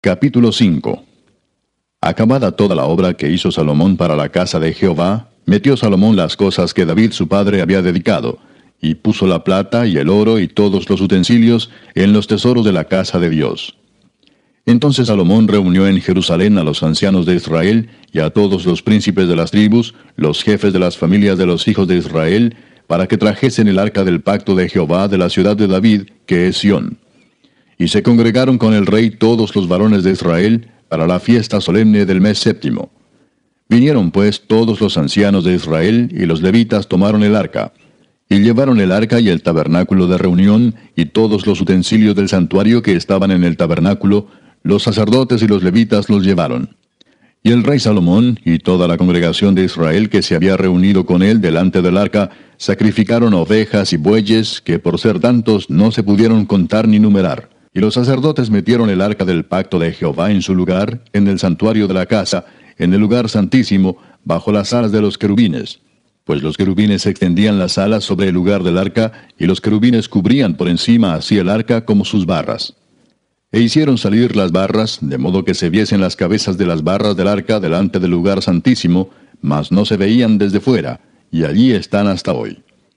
Capítulo 5. Acabada toda la obra que hizo Salomón para la casa de Jehová, metió Salomón las cosas que David su padre había dedicado, y puso la plata y el oro y todos los utensilios en los tesoros de la casa de Dios. Entonces Salomón reunió en Jerusalén a los ancianos de Israel y a todos los príncipes de las tribus, los jefes de las familias de los hijos de Israel, para que trajesen el arca del pacto de Jehová de la ciudad de David, que es Sión. Y se congregaron con el rey todos los varones de Israel para la fiesta solemne del mes séptimo. Vinieron pues todos los ancianos de Israel, y los levitas tomaron el arca. Y llevaron el arca y el tabernáculo de reunión, y todos los utensilios del santuario que estaban en el tabernáculo, los sacerdotes y los levitas los llevaron. Y el rey Salomón y toda la congregación de Israel que se había reunido con él delante del arca, sacrificaron ovejas y bueyes, que por ser tantos no se pudieron contar ni numerar. Y los sacerdotes metieron el arca del pacto de Jehová en su lugar, en el santuario de la casa, en el lugar santísimo, bajo las alas de los querubines. Pues los querubines extendían las alas sobre el lugar del arca, y los querubines cubrían por encima así el arca como sus barras. E hicieron salir las barras, de modo que se viesen las cabezas de las barras del arca delante del lugar santísimo, mas no se veían desde fuera, y allí están hasta hoy.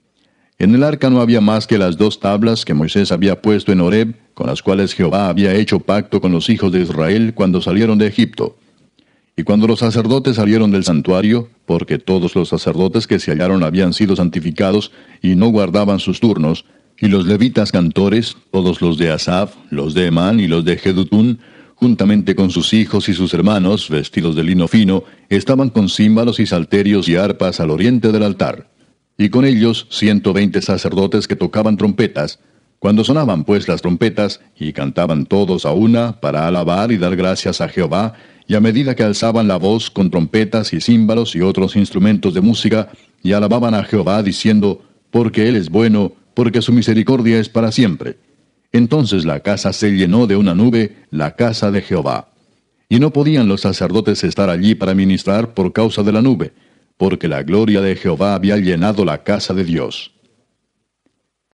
En el arca no había más que las 2 tablas que Moisés había puesto en Horeb, con las cuales Jehová había hecho pacto con los hijos de Israel cuando salieron de Egipto. Y cuando los sacerdotes salieron del santuario, porque todos los sacerdotes que se hallaron habían sido santificados y no guardaban sus turnos, y los levitas cantores, todos los de Asaf, los de Emán y los de Jedutún, juntamente con sus hijos y sus hermanos, vestidos de lino fino, estaban con címbalos y salterios y arpas al oriente del altar. Y con ellos 120 sacerdotes que tocaban trompetas. Cuando sonaban pues las trompetas, y cantaban todos a una, para alabar y dar gracias a Jehová, y a medida que alzaban la voz con trompetas y címbalos y otros instrumentos de música, y alababan a Jehová diciendo, porque Él es bueno, porque su misericordia es para siempre. Entonces la casa se llenó de una nube, la casa de Jehová. Y no podían los sacerdotes estar allí para ministrar por causa de la nube, porque la gloria de Jehová había llenado la casa de Dios.